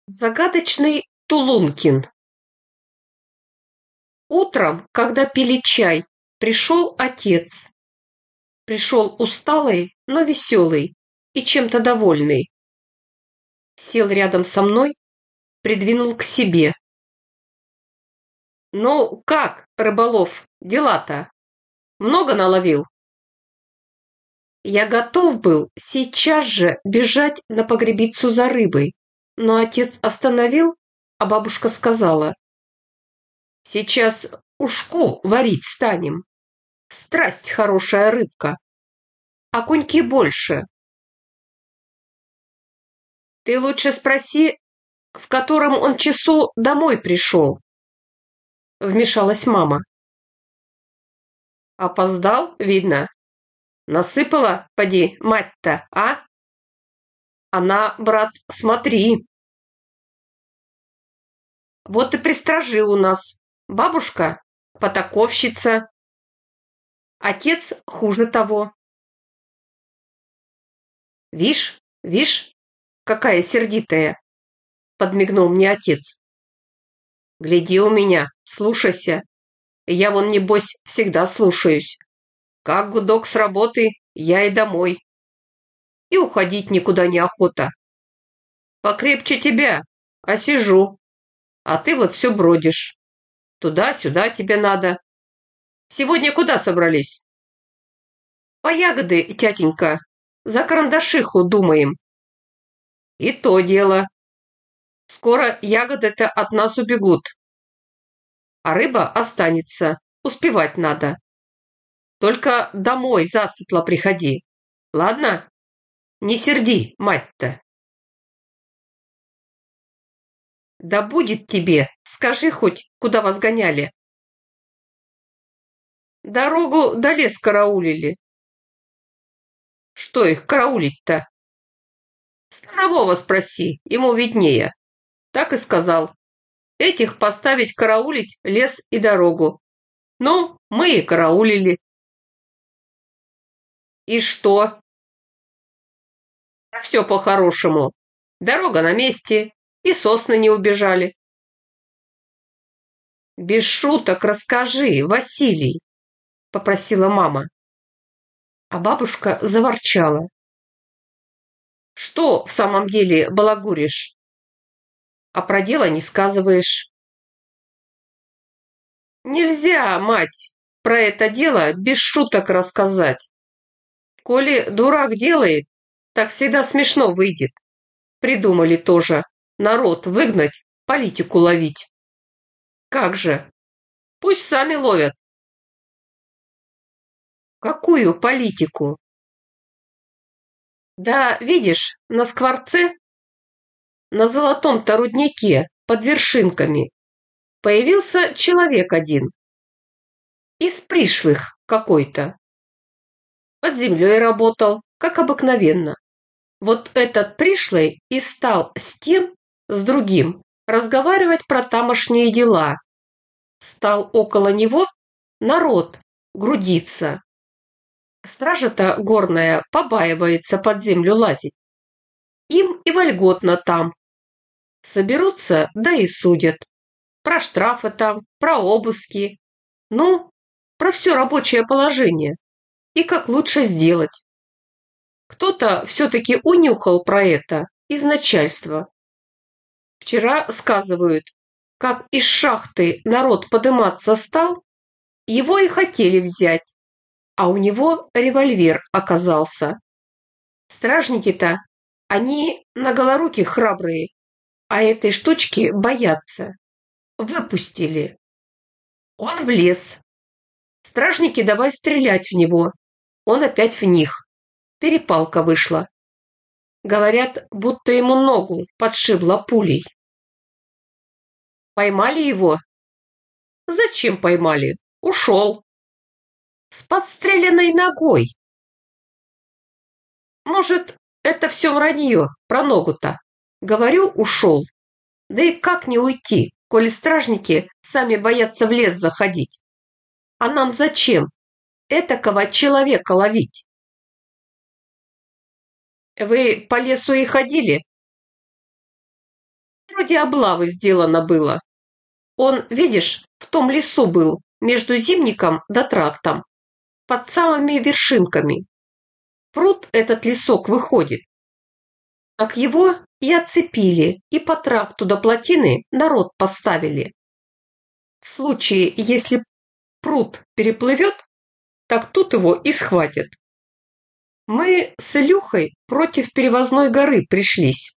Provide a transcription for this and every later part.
Загадочный Тулункин. Утром, когда пили чай, пришел отец. Пришел усталый, но веселый и чем-то довольный. Сел рядом со мной, придвинул к себе. «Ну, как, рыболов, дела-то? Много наловил?» Я готов был сейчас же бежать на погребицу за рыбой, но отец остановил, а бабушка сказала: «Сейчас ушку варить станем. Страсть хорошая рыбка. Окуньки больше. Ты лучше спроси, в котором он часу домой пришел», — вмешалась мама. «Опоздал, видно. Насыпала, поди, мать-то, а? Она, брат, смотри. Вот и пристражи у нас. Бабушка — потаковщица. Отец хуже того. Вишь, вишь, какая сердитая», — подмигнул мне отец. «Гляди у меня, слушайся. Я вон, небось, всегда слушаюсь. Как гудок с работы, я и домой. И уходить никуда не охота. Покрепче тебя, а сижу. А ты вот все бродишь. Туда-сюда тебе надо. Сегодня куда собрались?» «По ягоды, тятенька. За карандашиху думаем». «И то дело. Скоро ягоды-то от нас убегут. А рыба останется. Успевать надо. Только домой засветло приходи. Ладно? Не серди, мать-то». «Да будет тебе, скажи хоть, куда вас гоняли?» «Дорогу до лес караулили». «Что их караулить-то?» «Станового спроси, ему виднее». Так и сказал. Этих поставить караулить лес и дорогу. Ну, мы и караулили. И что? Все по-хорошему. Дорога на месте, и сосны не убежали. «Без шуток расскажи, Василий», — попросила мама. А бабушка заворчала. «Что в самом деле балагуришь? А про дело не сказываешь». «Нельзя, мать, про это дело без шуток рассказать. Коли дурак делает, так всегда смешно выйдет. Придумали тоже народ выгнать, политику ловить. Как же? Пусть сами ловят». «Какую политику?» «Да, видишь, на скворце, на золотом-то руднике, под вершинками, появился человек один. Из пришлых какой-то. Под землей работал, как обыкновенно. Вот этот пришлый и стал с тем, с другим, разговаривать про тамошние дела. Стал около него народ грудиться. Стража-то горная побаивается под землю лазить. Им и вольготно там. Соберутся, да и судят. Про штрафы там, про обыски. Ну, про все рабочее положение. И как лучше сделать. Кто-то все-таки унюхал про это из начальства. Вчера, сказывают, как из шахты народ подыматься стал, его и хотели взять, а у него револьвер оказался. Стражники-то, они на голоруки храбрые, а этой штучки боятся. Выпустили. Он влез. Стражники давай стрелять в него. Он опять в них. Перепалка вышла. Говорят, будто ему ногу подшибло пулей. Поймали его? Зачем поймали? Ушел. С подстреленной ногой. Может, это все вранье про ногу-то. Говорю, ушел. Да и как не уйти, коли стражники сами боятся в лес заходить? А нам зачем этакого человека ловить? Вы по лесу и ходили? Вроде облавы сделано было. Он, видишь, в том лесу был, между Зимником да трактом, под самыми вершинками. Пруд этот лесок выходит. Так его и оцепили, и по тракту до плотины народ поставили. В случае, если пруд переплывет, так тут его и схватят. Мы с Илюхой против Перевозной горы пришлись.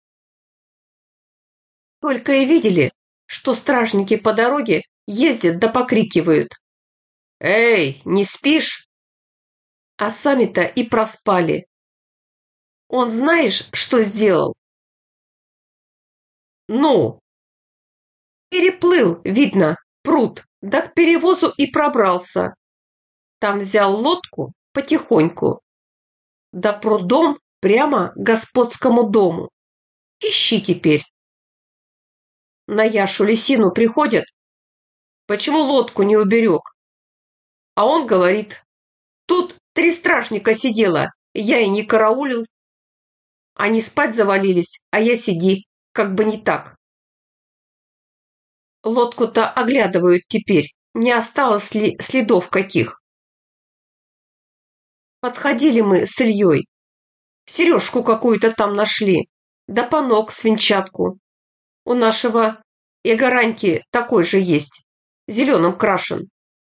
Только и видели, что стражники по дороге ездят да покрикивают: «Эй, не спишь?» А сами-то и проспали. Он знаешь, что сделал? Ну, переплыл, видно, пруд, да к перевозу и пробрался. Там взял лодку потихоньку, да прудом прямо к господскому дому. Ищи теперь. На Яшу Лисину приходят: почему лодку не уберег? А он говорит: тут 3 стражника сидело, я и не караулил. Они спать завалились, а я сиди, как бы не так. Лодку-то оглядывают теперь, не осталось ли следов каких. Подходили мы с Ильей. Сережку какую-то там нашли, да панок свинчатку. У нашего Егораньки такой же есть, зеленым крашен.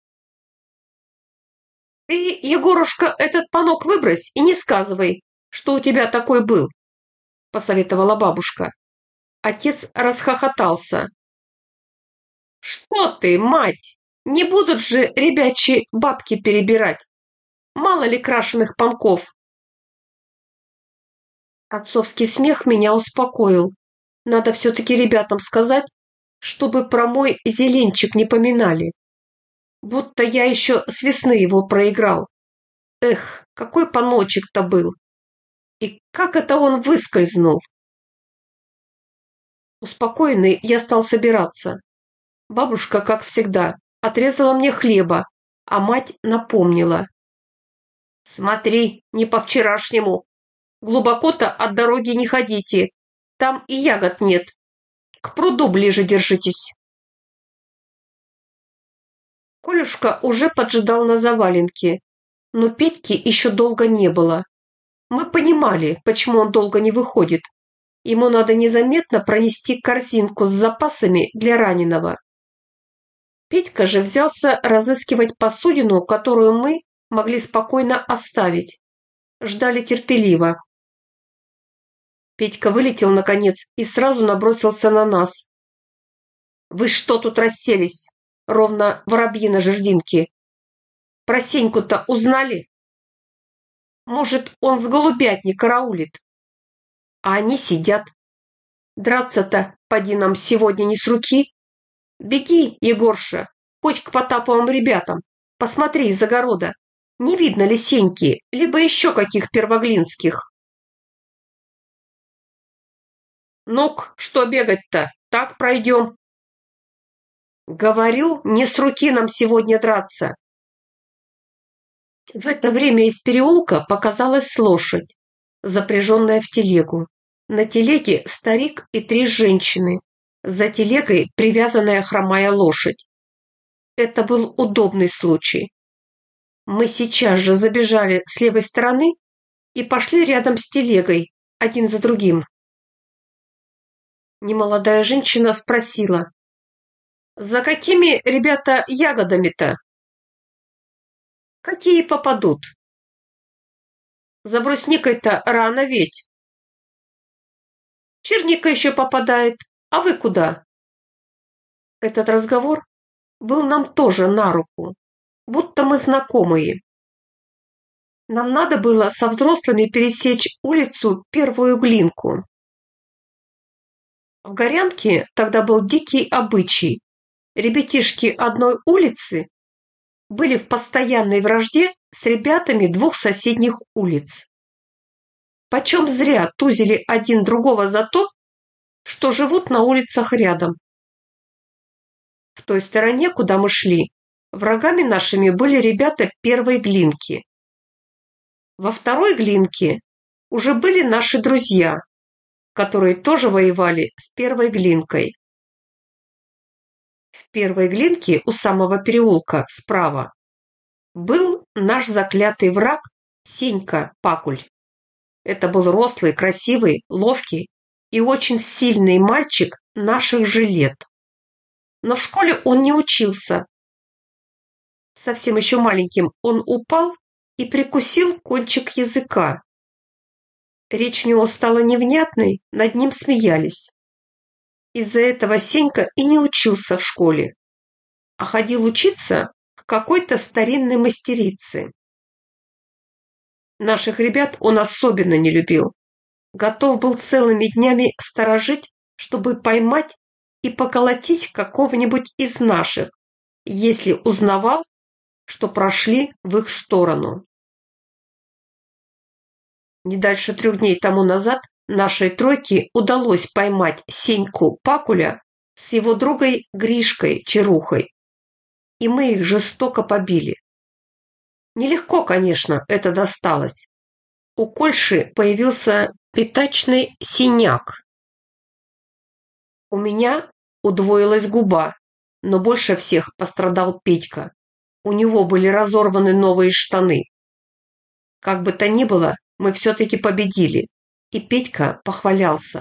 Ты, Егорушка, этот панок выбрось и не сказывай, что у тебя такой был, посоветовала бабушка. Отец расхохотался. Что ты, мать, не будут же ребячьи бабки перебирать. Мало ли крашеных панков. Отцовский смех меня успокоил. Надо все-таки ребятам сказать, чтобы про мой зеленчик не поминали. Будто я еще с весны его проиграл. Эх, какой паночек-то был. И как это он выскользнул? Успокоенный, я стал собираться. Бабушка, как всегда, отрезала мне хлеба, а мать напомнила. Смотри, не по-вчерашнему. Глубоко-то от дороги не ходите. Там и ягод нет. К пруду ближе держитесь. Колюшка уже поджидал на заваленке, но Петьки еще долго не было. Мы понимали, почему он долго не выходит. Ему надо незаметно пронести корзинку с запасами для раненого. Петька же взялся разыскивать посудину, которую мы могли спокойно оставить. Ждали терпеливо. Петька вылетел, наконец, и сразу набросился на нас. «Вы что тут расселись? Ровно воробьи на жердинке. Про Сеньку-то узнали? Может, он с голубятни караулит? А они сидят. Драться-то, поди, нам сегодня не с руки. Беги, Егорша, хоть к Потаповым ребятам. Посмотри из огорода. Не видно ли Сеньки, либо еще каких первоглинских?» «Ну-ка, что бегать-то? Так пройдем». «Говорю, не с руки нам сегодня драться». В это время из переулка показалась лошадь, запряженная в телегу. На телеге старик и 3 женщины. За телегой привязанная хромая лошадь. Это был удобный случай. Мы сейчас же забежали с левой стороны и пошли рядом с телегой, один за другим. Немолодая женщина спросила: «За какими, ребята, ягодами-то?» «Какие попадут?» «За брусникой-то рано ведь». «Черника еще попадает, а вы куда?» Этот разговор был нам тоже на руку, будто мы знакомые. Нам надо было со взрослыми пересечь улицу Первую Глинку. В Горянке тогда был дикий обычай. Ребятишки одной улицы были в постоянной вражде с ребятами 2 соседних улиц. Почем зря тузили один другого за то, что живут на улицах рядом. В той стороне, куда мы шли, врагами нашими были ребята Первой Глинки. Во Второй Глинке уже были наши друзья, которые тоже воевали с первой Глинкой. В первой Глинке у самого переулка справа был наш заклятый враг Сенька Пакуль. Это был рослый, красивый, ловкий и очень сильный мальчик наших же лет. Но в школе он не учился. Совсем еще маленьким он упал и прикусил кончик языка. Речь у него стала невнятной, над ним смеялись. Из-за этого Сенька и не учился в школе, а ходил учиться к какой-то старинной мастерице. Наших ребят он особенно не любил. Готов был целыми днями сторожить, чтобы поймать и поколотить какого-нибудь из наших, если узнавал, что прошли в их сторону. Не дальше 3 дней тому назад нашей тройке удалось поймать Сеньку Пакуля с его другой Гришкой Чарухой, и мы их жестоко побили. Нелегко, конечно, это досталось. У Кольши появился пятачный синяк. У меня удвоилась губа, но больше всех пострадал Петька. У него были разорваны новые штаны. Как бы то ни было, мы все-таки победили, и Петька похвалялся.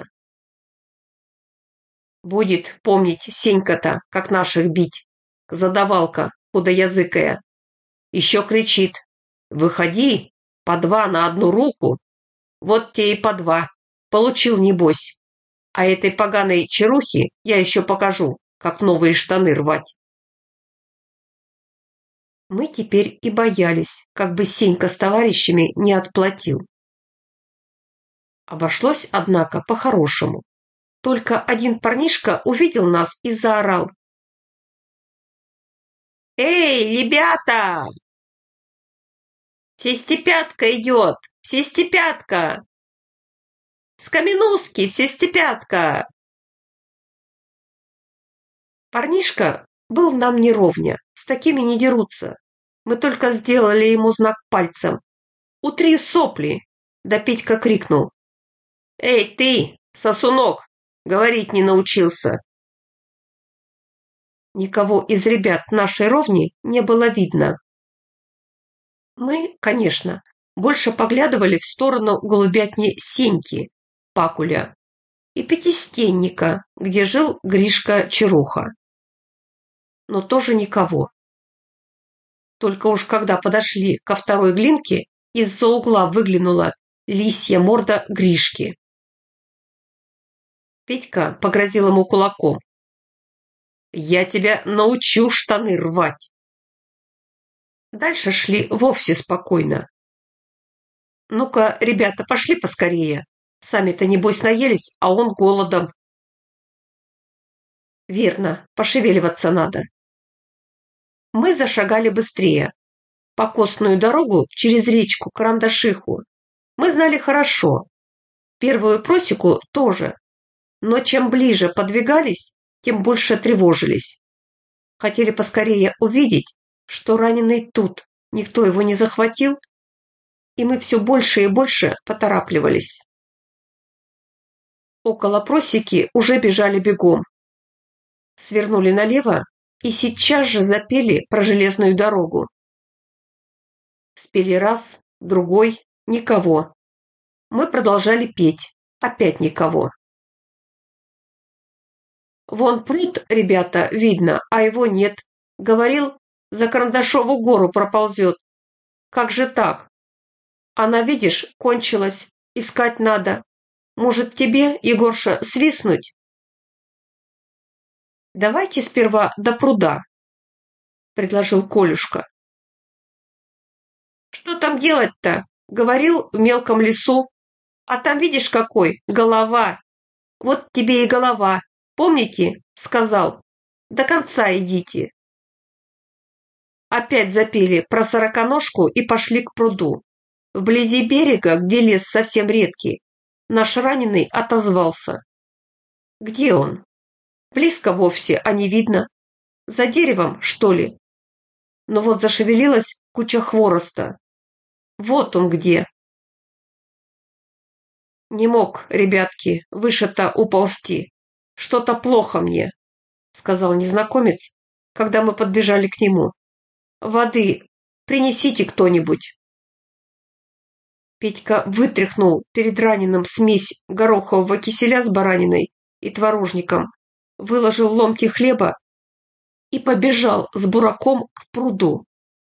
Будет помнить Сенька-то, как наших бить. Задавалка худоязыкая. Еще кричит: «Выходи, по 2 на 1 руку». Вот те и по 2. Получил, небось. А этой поганой Чарухе я еще покажу, как новые штаны рвать. Мы теперь и боялись, как бы Сенька с товарищами не отплатил. Обошлось, однако, по-хорошему. Только один парнишка увидел нас и заорал: «Эй, ребята! Сестепятка идет! Сестепятка! С Каменузки, Сестепятка!» Парнишка был нам не ровня, с такими не дерутся. Мы только сделали ему знак пальцем. «Утри сопли!» Да Петька крикнул: «Эй, ты, сосунок, говорить не научился!» Никого из ребят нашей ровни не было видно. Мы, конечно, больше поглядывали в сторону голубятни Сеньки Пакуля и Пятистенника, где жил Гришка Чаруха. Но тоже никого. Только уж когда подошли ко второй Глинке, из-за угла выглянула лисья морда Гришки. Петька погрозил ему кулаком: «Я тебя научу штаны рвать!» Дальше шли вовсе спокойно. «Ну-ка, ребята, пошли поскорее. Сами-то, небось, наелись, а он голодом». «Верно, пошевеливаться надо». Мы зашагали быстрее. Покосную дорогу через речку Карандашиху мы знали хорошо. Первую просеку тоже. Но чем ближе подвигались, тем больше тревожились. Хотели поскорее увидеть, что раненый тут, никто его не захватил, и мы все больше и больше поторапливались. Около просеки уже бежали бегом. Свернули налево и сейчас же запели про железную дорогу. Спели раз, другой, никого. Мы продолжали петь, опять никого. «Вон пруд, ребята, видно, а его нет. Говорил, за Карандашову гору проползет. Как же так? Она, видишь, кончилась, искать надо. Может, тебе, Егорша, свистнуть?» «Давайте сперва до пруда», — предложил Колюшка. «Что там делать-то? Говорил, в мелком лесу. А там, видишь, какой? Голова. Вот тебе и голова. Помните, сказал? До конца идите». Опять запели про сороконожку и пошли к пруду. Вблизи берега, где лес совсем редкий, наш раненый отозвался. «Где он? Близко вовсе, а не видно. За деревом, что ли?» Но вот зашевелилась куча хвороста. Вот он где. Не мог, ребятки, выше-то уползти. Что-то плохо мне, сказал незнакомец, когда мы подбежали к нему. Воды принесите кто-нибудь. Петька вытряхнул перед раненым смесь горохового киселя с бараниной и творожником, выложил ломти хлеба и побежал с бураком к пруду.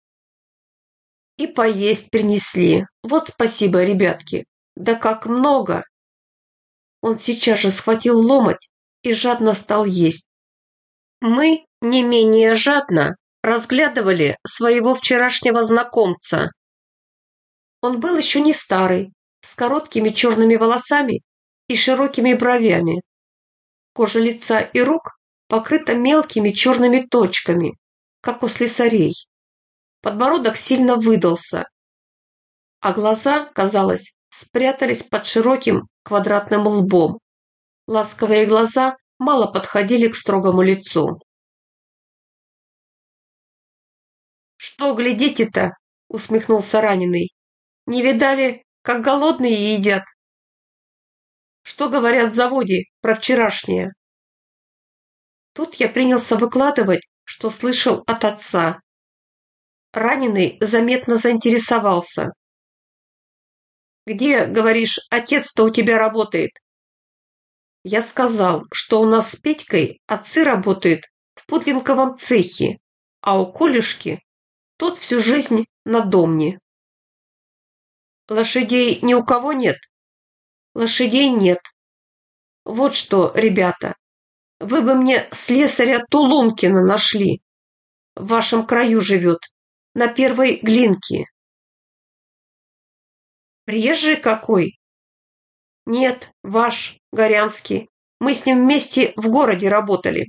И поесть принесли. Вот спасибо, ребятки. Да как много! Он сейчас же схватил ломоть и жадно стал есть. Мы не менее жадно разглядывали своего вчерашнего знакомца. Он был еще не старый, с короткими черными волосами и широкими бровями. Кожа лица и рук покрыта мелкими черными точками, как у слесарей. Подбородок сильно выдался, а глаза, казалось, спрятались под широким квадратным лбом. Ласковые глаза мало подходили к строгому лицу. «Что глядите-то?» — усмехнулся раненый. «Не видали, как голодные едят? Что говорят в заводе про вчерашнее?» Тут я принялся выкладывать, что слышал от отца. Раненый заметно заинтересовался. «Где, говоришь, отец-то у тебя работает?» Я сказал, что у нас с Петькой отцы работают в пудлинковом цехе, а у Колюшки тот всю жизнь на домне. Лошадей ни у кого нет? Лошадей нет. Вот что, ребята, вы бы мне слесаря Тулункина нашли. В вашем краю живет, на Первой Глинке. Приезжий какой? Нет, ваш, Горянский. Мы с ним вместе в городе работали.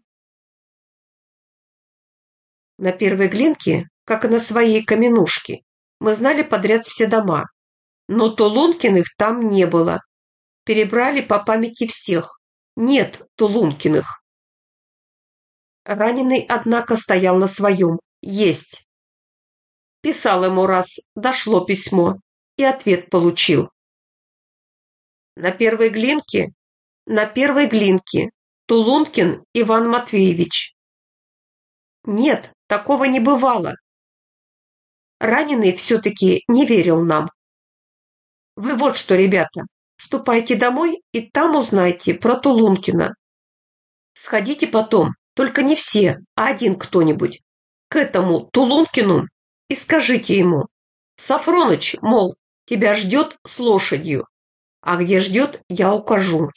На Первой Глинке, как и на своей Каменушке, мы знали подряд все дома. Но Тулункиных там не было. Перебрали по памяти всех. Нет Тулункиных. Раненый, однако, стоял на своем. Есть. Писал ему раз, дошло письмо, и ответ получил. На Первой Глинке? На Первой Глинке. Тулункин Иван Матвеевич. Нет, такого не бывало. Раненый все-таки не верил нам. Вы вот что, ребята, ступайте домой и там узнайте про Тулункина. Сходите потом, только не все, а один кто-нибудь, к этому Тулункину и скажите ему: Сафроныч, мол, тебя ждет с лошадью, а где ждет, я укажу.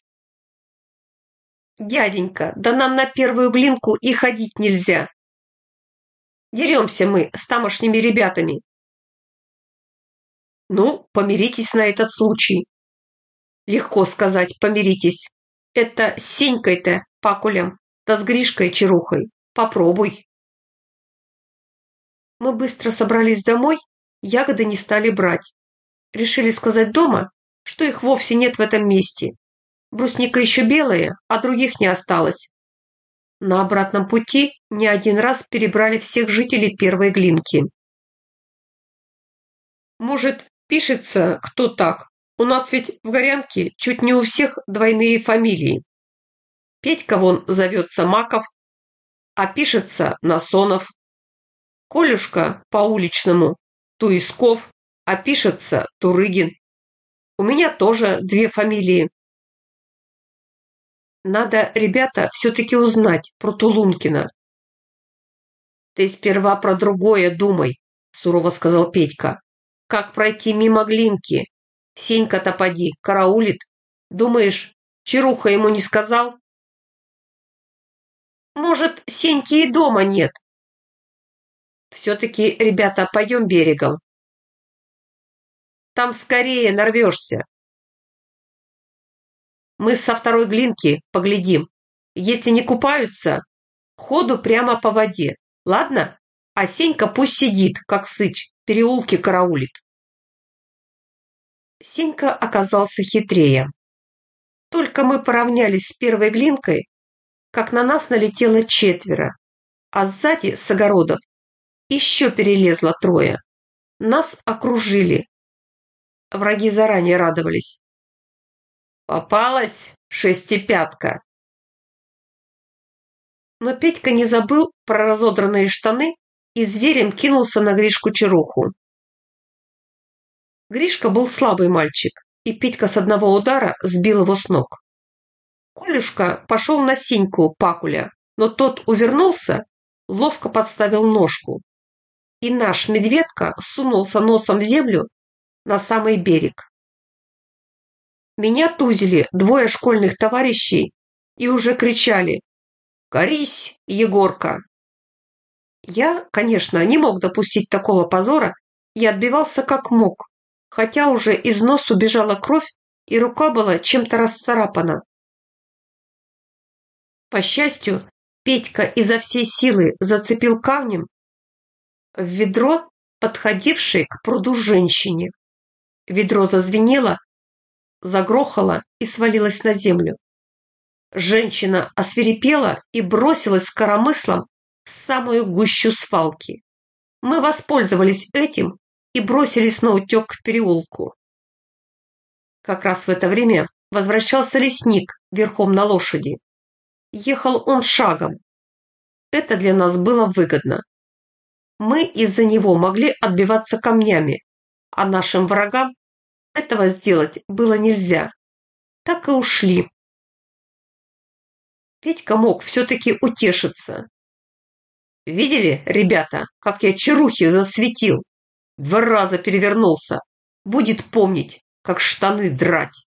Дяденька, да нам на Первую Глинку и ходить нельзя. Деремся мы с тамошними ребятами. Ну, помиритесь на этот случай. Легко сказать, помиритесь. Это с Сенькой-то, Пакулем, да с Гришкой Чарухой. Попробуй. Мы быстро собрались домой, ягоды не стали брать. Решили сказать дома, что их вовсе нет в этом месте. Брусника еще белая, а других не осталось. На обратном пути не один раз перебрали всех жителей Первой Глинки. Может, пишется кто так? У нас ведь в Горянке чуть не у всех двойные фамилии. Петька вон зовется Маков, а пишется Насонов. Колюшка по-уличному Туисков, а пишется Турыгин. У меня тоже две фамилии. Надо, ребята, все-таки узнать про Тулункина. Ты сперва про другое думай, сурово сказал Петька. Как пройти мимо Глинки? Сенька-то поди, караулит. Думаешь, Чаруха ему не сказал? Может, Сеньки и дома нет. Все-таки, ребята, пойдем берегом. Там скорее нарвешься. Мы со Второй Глинки поглядим. Если не купаются, ходу прямо по воде. Ладно? А Сенька пусть сидит, как сыч, в переулке караулит. Сенька оказался хитрее. Только мы поравнялись с Первой Глинкой, как на нас налетело четверо, а сзади, с огородов, еще перелезло трое. Нас окружили. Враги заранее радовались. Попалась шестипятка. Но Петька не забыл про разодранные штаны и зверем кинулся на Гришку-черуху. Гришка был слабый мальчик, и Петька с одного удара сбил его с ног. Колюшка пошел на Сеньку Пакуля, но тот увернулся, ловко подставил ножку. И наш медведка сунулся носом в землю на самый берег. Меня тузили двое школьных товарищей и уже кричали: «Корись, Егорка!». Я, конечно, не мог допустить такого позора и отбивался как мог, хотя уже из носу бежала кровь и рука была чем-то расцарапана. По счастью, Петька изо всей силы зацепил камнем в ведро, подходившее к пруду женщине. Ведро зазвенело, загрохало и свалилось на землю. Женщина освирепела и бросилась с коромыслом в самую гущу свалки. Мы воспользовались этим и бросились наутек к переулку. Как раз в это время возвращался лесник верхом на лошади. Ехал он шагом. Это для нас было выгодно. Мы из-за него могли отбиваться камнями, а нашим врагам этого сделать было нельзя. Так и ушли. Петька мог все-таки утешиться. Видели, ребята, как я черухи засветил? 2 раза перевернулся. Будет помнить, как штаны драть.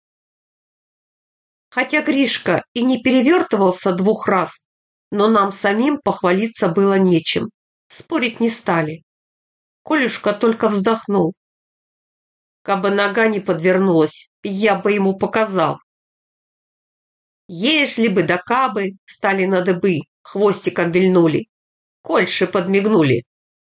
Хотя Гришка и не перевертывался 2 раз, но нам самим похвалиться было нечем. Спорить не стали. Колюшка только вздохнул. Кабы нога не подвернулась, я бы ему показал. Ежели бы да кабы стали на дыбы, хвостиком вильнули, кольши подмигнули.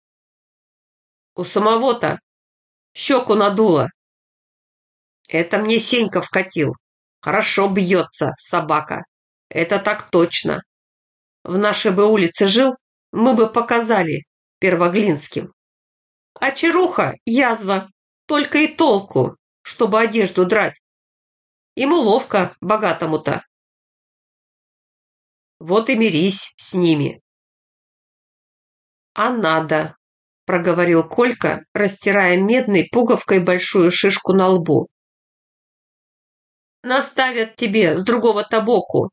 У самого-то щеку надуло. Это мне Сенька вкатил. Хорошо бьется, собака. Это так точно. В нашей бы улице жил, мы бы показали Первоглинским. А черуха — язва, только и толку, чтобы одежду драть. Ему ловко, богатому-то. Вот и мирись с ними. А надо, проговорил Колька, растирая медной пуговкой большую шишку на лбу. Наставят тебе с другого-то боку.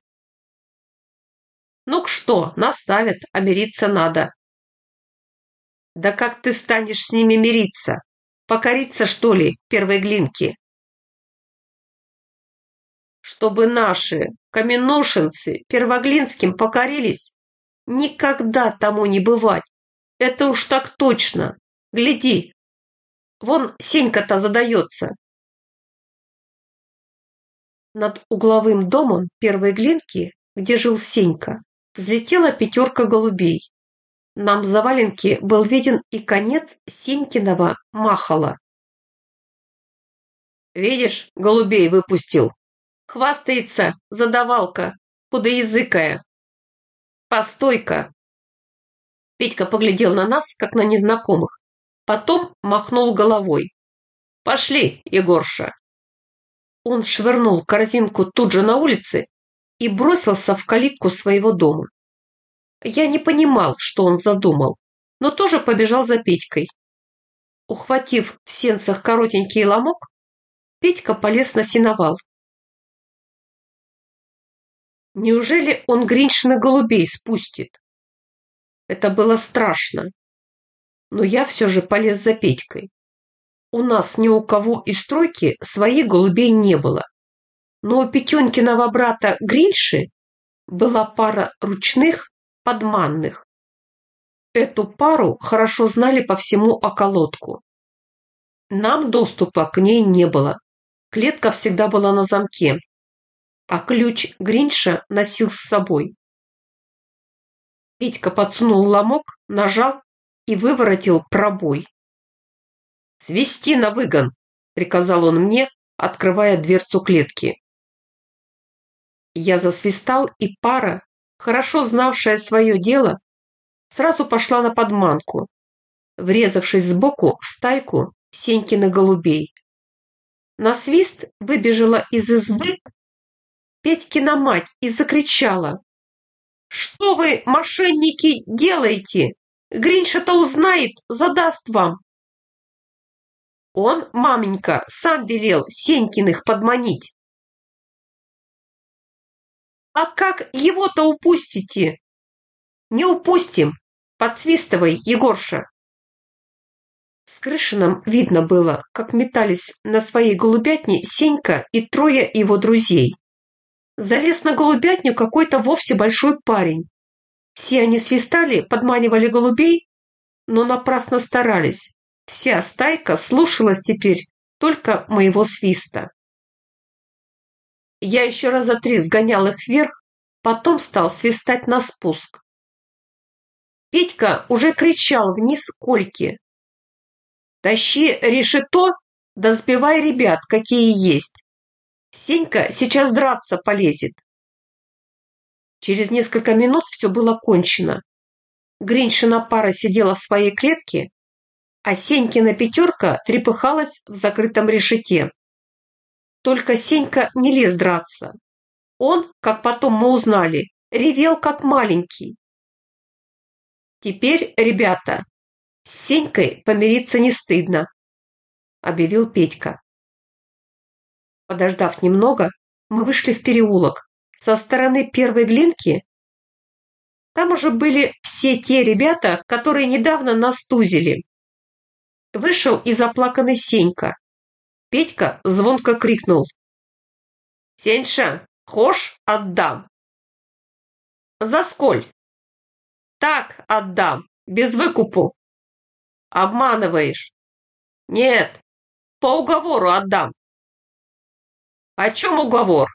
Ну-ка что, наставят, а мириться надо. Да как ты станешь с ними мириться? Покориться, что ли, первой глинке? Чтобы наши каменошинцы Первоглинским покорились? Никогда тому не бывать. Это уж так точно. Гляди, вон Сенька-то задается. Над угловым домом первой глинки, где жил Сенька, взлетела 5 голубей. Нам за валенки был виден и конец Сенькиного махала. Видишь, голубей выпустил. Хвастается задавалка, худоязыкая. Постой-ка. Петька поглядел на нас, как на незнакомых. Потом махнул головой. Пошли, Егорша. Он швырнул корзинку тут же на улице и бросился в калитку своего дома. Я не понимал, что он задумал, но тоже побежал за Петькой. Ухватив в сенцах коротенький ломок, Петька полез на сеновал. Неужели он Гриншиных голубей спустит? Это было страшно. Но я все же полез за Петькой. У нас ни у кого из стройки своих голубей не было. Но у Петенькиного брата Гринши была пара ручных подманных. Эту пару хорошо знали по всему околотку. Нам доступа к ней не было. Клетка всегда была на замке, а ключ Гринша носил с собой. Петька подсунул ломок, нажал и выворотил пробой. «Свести на выгон!» — приказал он мне, открывая дверцу клетки. Я засвистал, и пара, хорошо знавшая свое дело, сразу пошла на подманку, врезавшись сбоку в стайку Сенькиных голубей. На свист выбежала из избы Петькина мать и закричала: «Что вы, мошенники, делаете? Гринша-то узнает, задаст вам!» Он, маменька, сам велел Сенькиных подманить. А как его-то упустите? Не упустим. Подсвистывай, Егорша. С крыши нам видно было, как метались на своей голубятне Сенька и трое его друзей. Залез на голубятню какой-то вовсе большой парень. Все они свистали, подманивали голубей, но напрасно старались. Вся стайка слушалась теперь только моего свиста. Я еще раза 3 сгонял их вверх, потом стал свистать на спуск. Петька уже кричал вниз Кольке: «Тащи решето, да сбивай ребят, какие есть. Сенька сейчас драться полезет». Через несколько минут все было кончено. Гриншина пара сидела в своей клетке, а Сенькина пятерка трепыхалась в закрытом решете. Только Сенька не лез драться. Он, как потом мы узнали, ревел как маленький. «Теперь, ребята, с Сенькой помириться не стыдно», — объявил Петька. Подождав немного, мы вышли в переулок. Со стороны первой глинки там уже были все те ребята, которые недавно нас тузили. Вышел и заплаканный Сенька. Петька звонко крикнул: «Сеньша, хошь, отдам?» «За сколь?» «Так, отдам, без выкупу». «Обманываешь». «Нет, по уговору отдам». «О чем уговор?»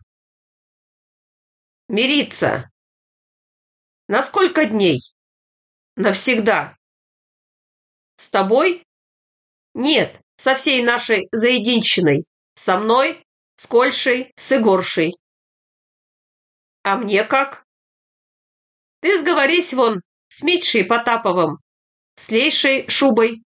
«Мириться». «На сколько дней?» «Навсегда». «С тобой?» «Нет, со всей нашей заединщиной. Со мной, с Кольшей, с Егоршей». «А мне как?» «Ты сговорись вон с Митшей Потаповым, с Лейшей Шубой».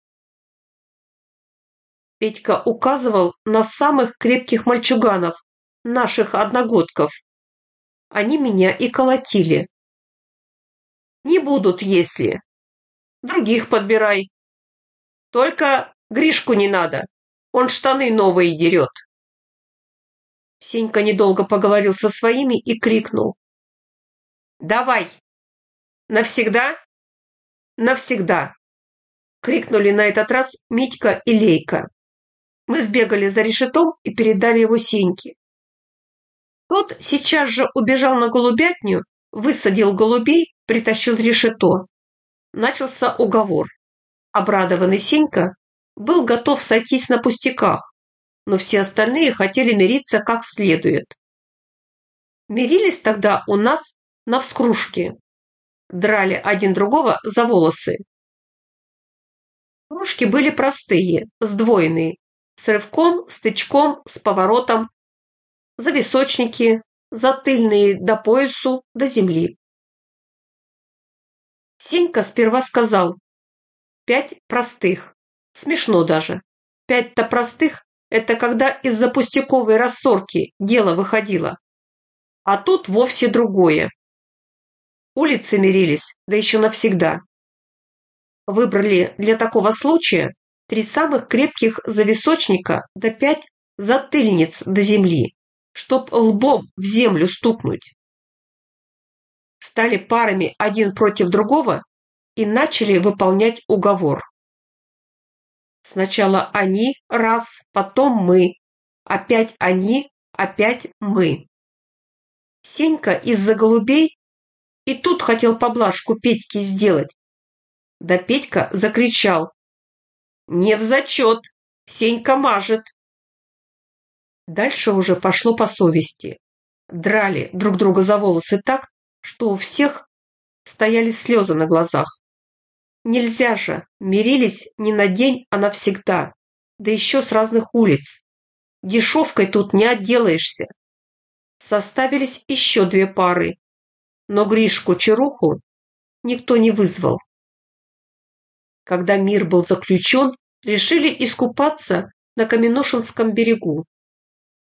Петька указывал на самых крепких мальчуганов, наших одногодков. Они меня и колотили. «Не будут, если. Других подбирай. Только Гришку не надо, он штаны новые дерет». Сенька недолго поговорил со своими и крикнул: «Давай! Навсегда?» «Навсегда!» крикнули на этот раз Митька и Лейка. Мы сбегали за решетом и передали его Сеньке. Тот сейчас же убежал на голубятню, высадил голубей, притащил решето. Начался уговор. Обрадованный Сенька был готов сойтись на пустяках, но все остальные хотели мириться как следует. Мирились тогда у нас на вскружке. Драли один другого за волосы. Кружки были простые, сдвоенные, с рывком, с тычком, с поворотом, зависочники, затыльные до поясу, до земли. Сенька сперва сказал: 5 простых. Смешно даже. 5-то простых — это когда из-за пустяковой рассорки дело выходило. А тут вовсе другое. Улицы мирились, да еще навсегда. Выбрали для такого случая 3 самых крепких зависочника да 5 затыльниц до земли, чтоб лбом в землю стукнуть. Стали парами один против другого и начали выполнять уговор. Сначала они раз, потом мы, опять они, опять мы. Сенька из-за голубей и тут хотел поблажку Петьке сделать. Да Петька закричал: «Не в зачет, Сенька мажет». Дальше уже пошло по совести. Драли друг друга за волосы так, что у всех стояли слезы на глазах. Нельзя же, мирились не на день, а навсегда, да еще с разных улиц. Дешевкой тут не отделаешься. Составились еще 2 пары, но Гришку-Чаруху никто не вызвал. Когда мир был заключен, решили искупаться на Каменушинском берегу.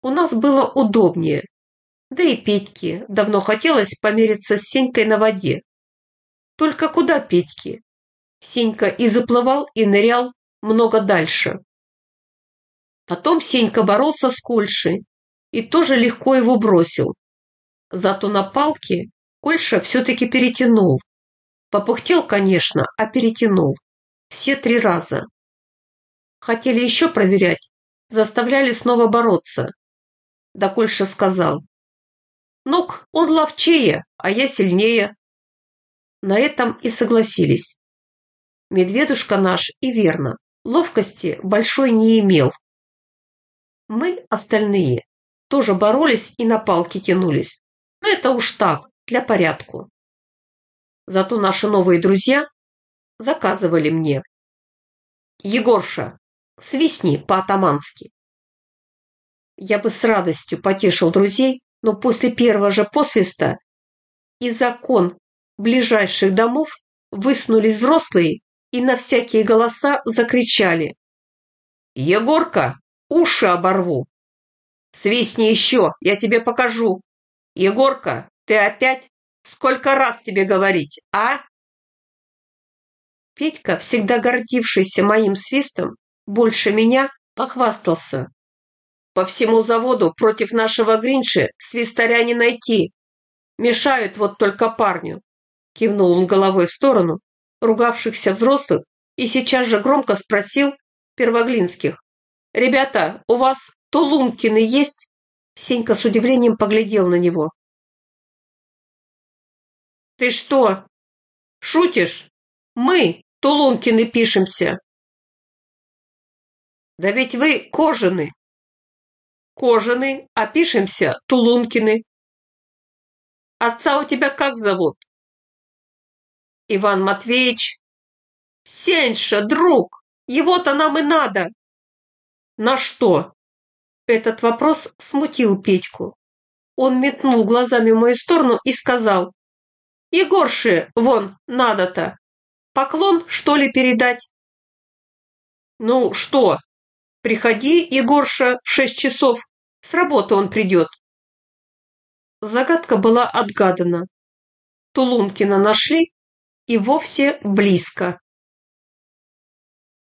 У нас было удобнее. Да и Петьке давно хотелось помериться с Сенькой на воде. Только куда Петьке? Сенька и заплывал, и нырял много дальше. Потом Сенька боролся с Кольшей и тоже легко его бросил. Зато на палке Кольша все-таки перетянул. Попыхтел, конечно, а перетянул. Все 3 раза. Хотели еще проверять, заставляли снова бороться. Да Кольша сказал: «Ну-ка, он ловчее, а я сильнее». На этом и согласились. Медведушка наш и верно, ловкости большой не имел. Мы, остальные, тоже боролись и на палке тянулись. Но это уж так, для порядку. Зато наши новые друзья заказывали мне: «Егорша, свистни по-атамански». Я бы с радостью потешил друзей, но после первого же посвиста из окон ближайших домов высунулись взрослые и на всякие голоса закричали: «Егорка, уши оборву! Свистни еще, я тебе покажу! Егорка, ты опять? Сколько раз тебе говорить, а?» Петька, всегда гордившийся моим свистом, больше меня похвастался: «По всему заводу против нашего Гринши свистаря не найти. Мешают вот только парню». Кивнул он головой в сторону ругавшихся взрослых и сейчас же громко спросил Первоглинских: «Ребята, у вас Тулумкины есть?» Сенька с удивлением поглядел на него. «Ты что, шутишь? Мы, Тулумкины, пишемся». «Да ведь вы Кожины». «Кожины, а пишемся Тулумкины». «Отца у тебя как зовут?» «Иван Матвеевич». «Сеньша, друг, его-то нам и надо». «На что?» Этот вопрос смутил Петьку. Он метнул глазами в мою сторону и сказал: «Егорше, вон, надо-то. Поклон, что ли, передать?» «Ну что, приходи, Егорша, в 6 часов. С работы он придет». Загадка была отгадана. Тулумкина нашли и вовсе близко.